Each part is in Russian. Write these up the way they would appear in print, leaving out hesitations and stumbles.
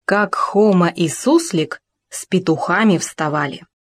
Как Хома и Суслик с петухами вставали.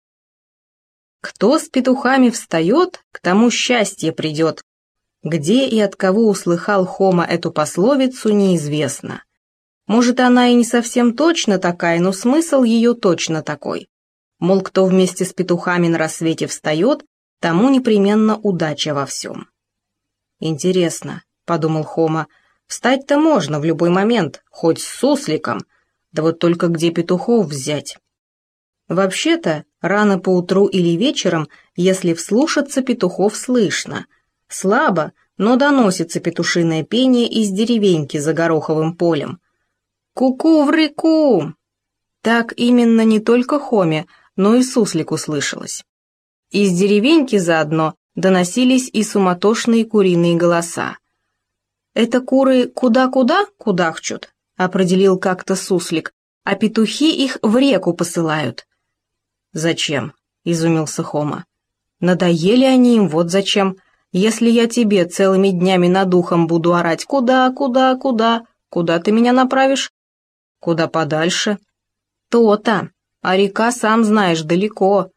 Кто с петухами встает, к тому счастье придет. Где и от кого услыхал Хома эту пословицу, неизвестно. Может, она и не совсем точно такая, но смысл ее точно такой. Мол, кто вместе с петухами на рассвете встает, тому непременно удача во всем. «Интересно», — подумал Хома, — «встать-то можно в любой момент, хоть с сусликом, да вот только где петухов взять?» Вообще-то, рано поутру или вечером, если вслушаться, петухов слышно. Слабо, но доносится петушиное пение из деревеньки за гороховым полем. «Ку-ку-вры-ку!» Так именно не только Хоме, но и суслику слышалось. Из деревеньки заодно доносились и суматошные куриные голоса. «Это куры куда-куда кудахчут», — определил как-то суслик, «а петухи их в реку посылают». «Зачем?» — изумился Хома. «Надоели они им, вот зачем. Если я тебе целыми днями над ухом буду орать «Куда, куда, куда? Куда ты меня направишь?» «Куда подальше?» «То-то, а река, сам знаешь, далеко».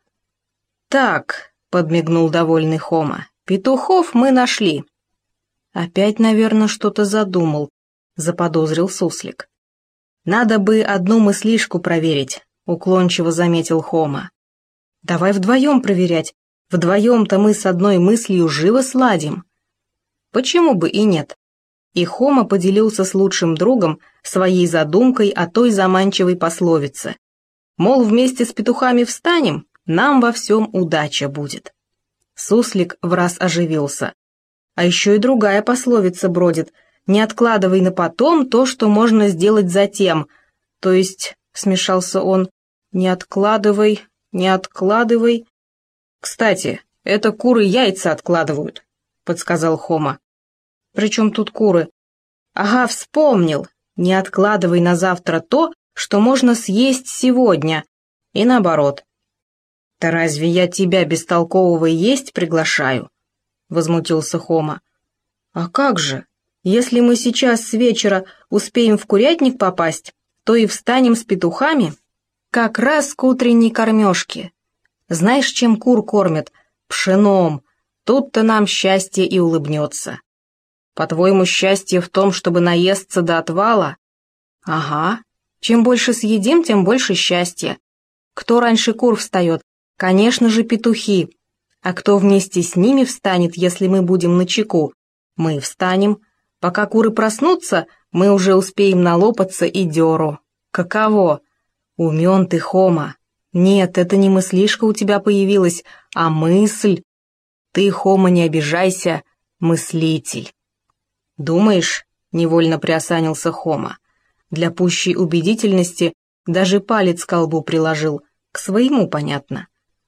«Так», — подмигнул довольный Хома, — «петухов мы нашли». «Опять, наверное, что-то задумал», — заподозрил суслик. «Надо бы одну мыслишку проверить», — уклончиво заметил Хома. «Давай вдвоем проверять. Вдвоем-то мы с одной мыслью живо сладим». «Почему бы и нет?» И Хома поделился с лучшим другом своей задумкой о той заманчивой пословице. Мол, вместе с петухами встанем, нам во всем удача будет. Суслик враз оживился. А еще и другая пословица бродит: «Не откладывай на потом то, что можно сделать затем». То есть, смешался он, «не откладывай, не откладывай». «Кстати, это куры яйца откладывают», — подсказал Хома. «При чем тут куры?» «Ага, вспомнил. Не откладывай на завтра то, что можно съесть сегодня, и наоборот». «Да разве я тебя, бестолкового, есть приглашаю?» — возмутился Хома. «А как же? Если мы сейчас с вечера успеем в курятник попасть, то и встанем с петухами как раз к утренней кормежке. Знаешь, чем кур кормят? Пшеном. Тут-то нам счастье и улыбнется. По-твоему, счастье в том, чтобы наесться до отвала? Ага. Чем больше съедим, тем больше счастья. Кто раньше кур встает? Конечно же, петухи. А кто вместе с ними встанет, если мы будем начеку? Мы встанем. Пока куры проснутся, мы уже успеем налопаться и дёру. Каково? Умён ты, Хома. Нет, это не мыслишка у тебя появилась, а мысль. Ты, Хома, не обижайся, мыслитель. Думаешь? Невольно приосанился Хома. Для пущей убедительности даже палец к колбу приложил. К своему, понятно.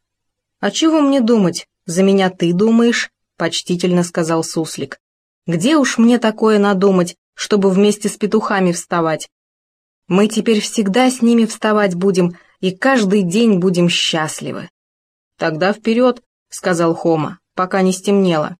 «А чего мне думать? За меня ты думаешь», — почтительно сказал суслик. «Где уж мне такое надумать, чтобы вместе с петухами вставать? Мы теперь всегда с ними вставать будем, и каждый день будем счастливы». «Тогда вперед», — сказал Хома, — «пока не стемнело».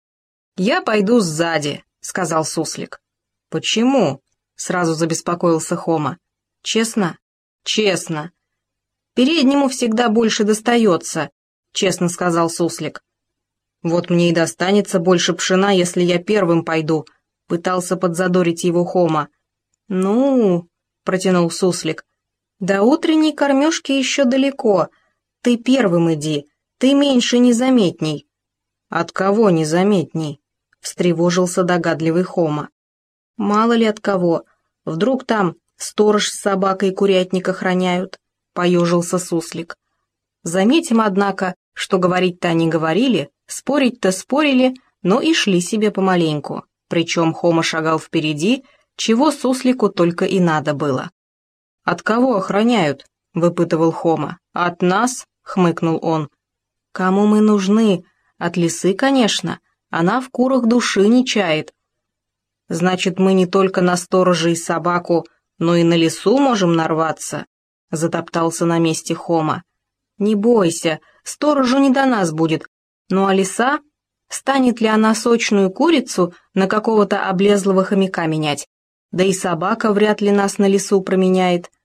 «Я пойду сзади», — сказал суслик. «Почему?» — сразу забеспокоился Хома. «Честно?» «Честно. Переднему всегда больше достается», — честно сказал суслик. «Вот мне и достанется больше пшена, если я первым пойду», — пытался подзадорить его Хома. «Ну...» — протянул суслик. «До утренней кормежки еще далеко. Ты первым иди, ты меньше незаметней». «От кого незаметней?» — встревожился догадливый Хома. «Мало ли от кого. Вдруг там сторож с собакой курятник охраняют», — поежился суслик. Заметим, однако, что говорить-то они говорили, спорить-то спорили, но и шли себе помаленьку. Причем Хома шагал впереди, чего суслику только и надо было. «От кого охраняют?» — выпытывал Хома. «От нас?» — хмыкнул он. «Кому мы нужны? От лисы, конечно. Она в курах души не чает». «Значит, мы не только на сторожа и собаку, но и на лису можем нарваться?» — затоптался на месте Хома. «Не бойся, сторожу не до нас будет. Ну а лиса? Станет ли она сочную курицу на какого-то облезлого хомяка менять? Да и собака вряд ли нас на лису променяет.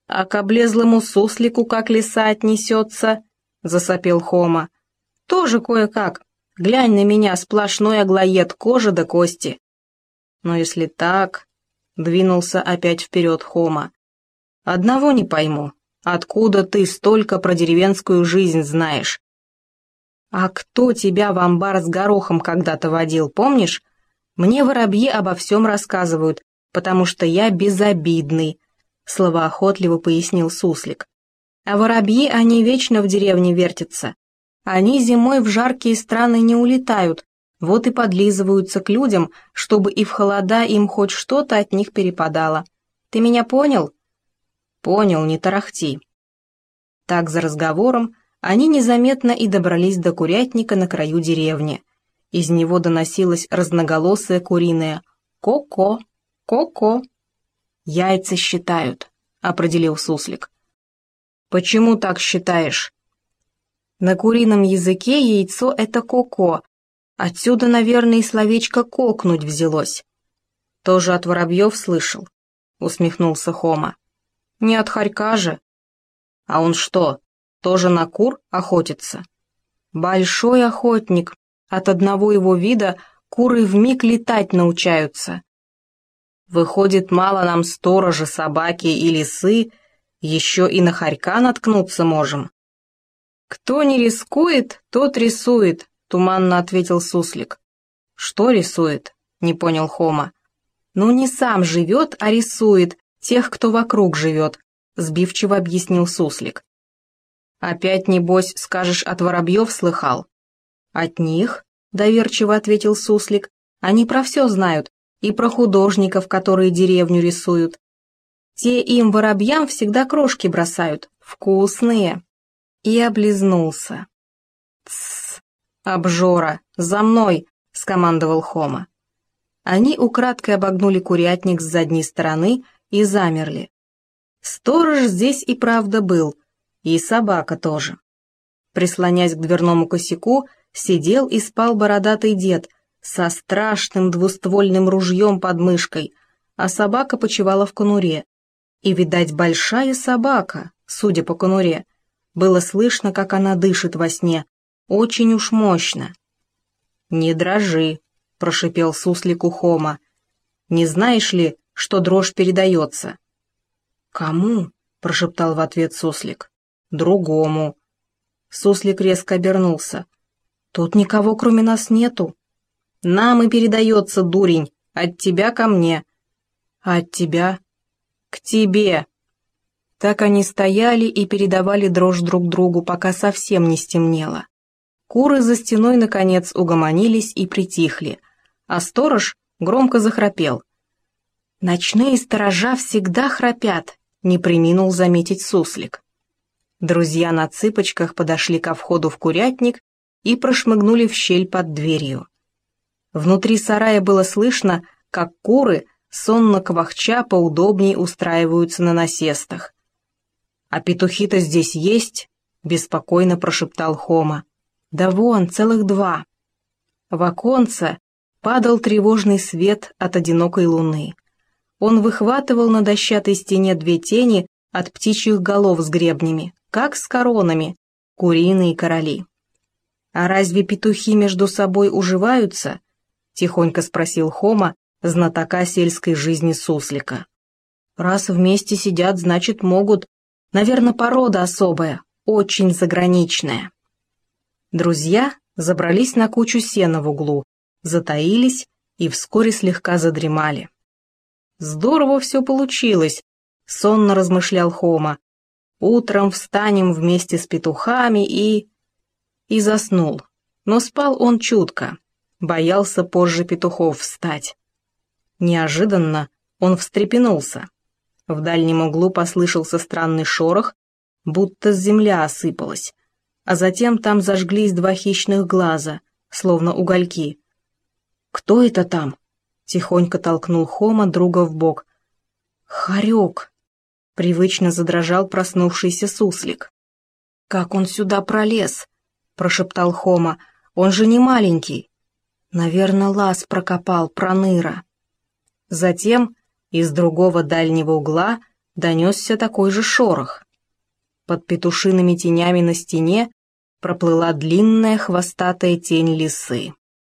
«А к облезлому суслику как лиса отнесется?» — засопел Хома. «Тоже кое-как. Глянь на меня, сплошной аглоед, кожа до кости». «Но если так...» — двинулся опять вперед Хома. «Одного не пойму. Откуда ты столько про деревенскую жизнь знаешь?» «А кто тебя в амбар с горохом когда-то водил, помнишь? Мне воробьи обо всем рассказывают, потому что я безобидный», — словоохотливо пояснил суслик. «А воробьи, они вечно в деревне вертятся. Они зимой в жаркие страны не улетают, вот и подлизываются к людям, чтобы и в холода им хоть что-то от них перепадало. Ты меня понял?» «Понял, не тарахти». Так за разговором они незаметно и добрались до курятника на краю деревни. Из него доносилось разноголосое куриное «ко-ко, ко-ко». «Яйца считают», — определил суслик. «Почему так считаешь?» «На курином языке яйцо — это ко-ко. Отсюда, наверное, и словечко «кокнуть» взялось». «Тоже от воробьев слышал?» — усмехнулся Хома. «Не от хорька же». «А он что, тоже на кур охотится?» «Большой охотник. От одного его вида куры вмиг летать научаются». «Выходит, мало нам сторожа, собаки и лисы, еще и на хорька наткнуться можем». «Кто не рискует, тот рисует», — туманно ответил суслик. «Что рисует?» — не понял Хома. «Ну, не сам живет, а рисует тех, кто вокруг живет», — сбивчиво объяснил суслик. «Опять, небось, скажешь, от воробьев слыхал?» «От них?» — доверчиво ответил суслик. «Они про все знают, и про художников, которые деревню рисуют. Те им, воробьям, всегда крошки бросают, вкусные». И облизнулся. «Тссс, обжора, за мной!» — скомандовал Хома. Они украдкой обогнули курятник с задней стороны и замерли. Сторож здесь и правда был, и собака тоже. Прислонясь к дверному косяку, сидел и спал бородатый дед со страшным двуствольным ружьем под мышкой, а собака почивала в конуре. И, видать, большая собака, судя по конуре. Было слышно, как она дышит во сне, очень уж мощно. «Не дрожи», — прошипел суслику Хома. «Не знаешь ли, что дрожь передается?» «Кому?» — прошептал в ответ суслик. «Другому». Суслик резко обернулся. «Тут никого, кроме нас, нету». «Нам и передается, дурень, от тебя ко мне». «А от тебя?» «К тебе». Так они стояли и передавали дрожь друг другу, пока совсем не стемнело. Куры за стеной, наконец, угомонились и притихли, а сторож громко захрапел. «Ночные сторожа всегда храпят», — не преминул заметить суслик. Друзья на цыпочках подошли ко входу в курятник и прошмыгнули в щель под дверью. Внутри сарая было слышно, как куры, сонно квахча, поудобней устраиваются на насестах. «А петухи-то здесь есть?» — беспокойно прошептал Хома. «Да вон, целых 2». В оконце падал тревожный свет от одинокой луны. Он выхватывал на дощатой стене 2 тени от птичьих голов с гребнями, как с коронами, куриные короли. «А разве петухи между собой уживаются?» — тихонько спросил Хома, знатока сельской жизни суслика. «Раз вместе сидят, значит, могут. Наверное, порода особая, очень заграничная». Друзья забрались на кучу сена в углу, затаились и вскоре слегка задремали. «Здорово все получилось», — сонно размышлял Хома. «Утром встанем вместе с петухами и...» И заснул, но спал он чутко, боялся позже петухов встать. Неожиданно он встрепенулся. В дальнем углу послышался странный шорох, будто земля осыпалась, а затем там зажглись 2 хищных глаза, словно угольки. «Кто это там?» — тихонько толкнул Хома друга в бок. «Хорек!» — привычно задрожал проснувшийся суслик. «Как он сюда пролез?» — прошептал Хома. «Он же не маленький». «Наверное, лаз прокопал, проныра». Затем из другого дальнего угла донесся такой же шорох. Под петушиными тенями на стене проплыла длинная хвостатая тень лисы.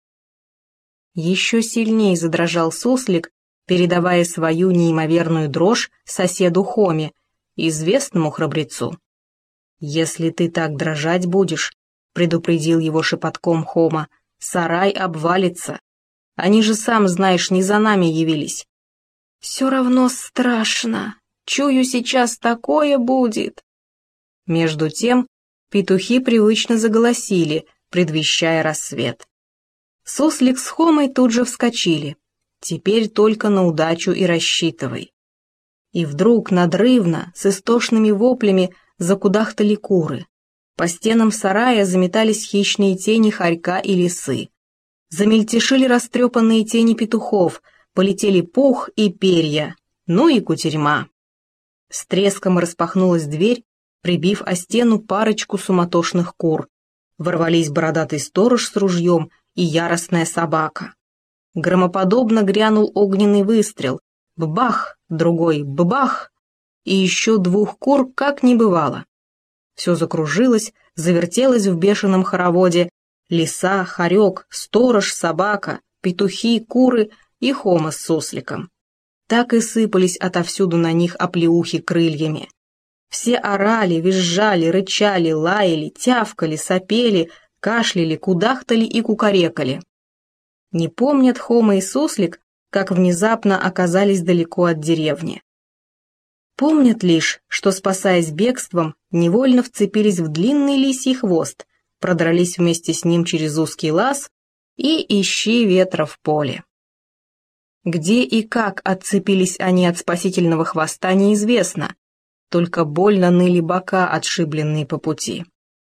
Еще сильнее задрожал суслик, передавая свою неимоверную дрожь соседу Хоме, известному храбрецу. «Если ты так дрожать будешь», — предупредил его шепотком Хома, — «сарай обвалится. Они же, сам знаешь, не за нами явились». «Все равно страшно. Чую, сейчас такое будет». Между тем петухи привычно заголосили, предвещая рассвет. Суслик с Хомой тут же вскочили. Теперь только на удачу и рассчитывай. И вдруг надрывно, с истошными воплями, закудахтали куры. По стенам сарая заметались хищные тени хорька и лисы. Замельтешили растрепанные тени петухов, полетели пух и перья, ну и кутерьма. С треском распахнулась дверь, прибив о стену парочку суматошных кур. Ворвались бородатый сторож с ружьем и яростная собака. Громоподобно грянул огненный выстрел. Ббах, другой ббах, и еще двух кур как не бывало. Все закружилось, завертелось в бешеном хороводе. Лиса, хорек, сторож, собака, петухи, куры и Хома с сусликом. Так и сыпались отовсюду на них оплеухи крыльями. Все орали, визжали, рычали, лаяли, тявкали, сопели, кашляли, кудахтали и кукарекали. Не помнят Хома и суслик, как внезапно оказались далеко от деревни. Помнят лишь, что, спасаясь бегством, невольно вцепились в длинный лисий хвост, продрались вместе с ним через узкий лаз и ищи ветра в поле. Где и как отцепились они от спасительного хвоста, неизвестно, только больно ныли бока, отшибленные по пути.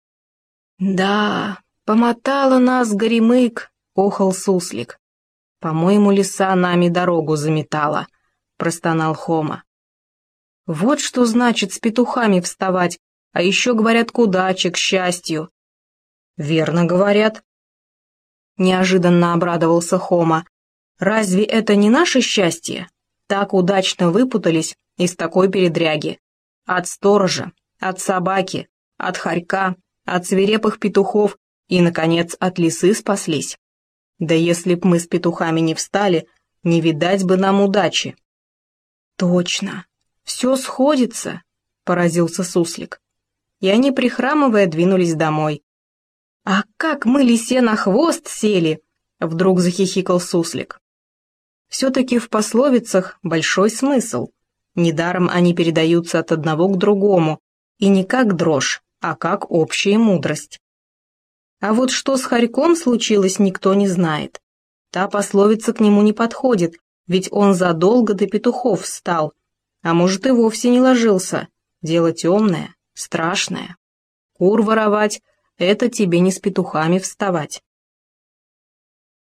«Да, помотала нас горемык», — охал суслик. «По-моему, лиса нами дорогу заметала», — простонал Хома. «Вот что значит с петухами вставать, а еще, говорят, к удаче, к счастью». «Верно говорят», — неожиданно обрадовался Хома. «Разве это не наше счастье? Так удачно выпутались из такой передряги. От сторожа, от собаки, от хорька, от свирепых петухов и, наконец, от лисы спаслись. Да если б мы с петухами не встали, не видать бы нам удачи». «Точно, все сходится», — поразился суслик. И они, прихрамывая, двинулись домой. «А как мы лисе на хвост сели!» — вдруг захихикал суслик. Все-таки в пословицах большой смысл. Недаром они передаются от одного к другому, и не как дрожь, а как общая мудрость. А вот что с хорьком случилось, никто не знает. Та пословица к нему не подходит, ведь он задолго до петухов встал, а может и вовсе не ложился. Дело темное, страшное. Кур воровать — это тебе не с петухами вставать.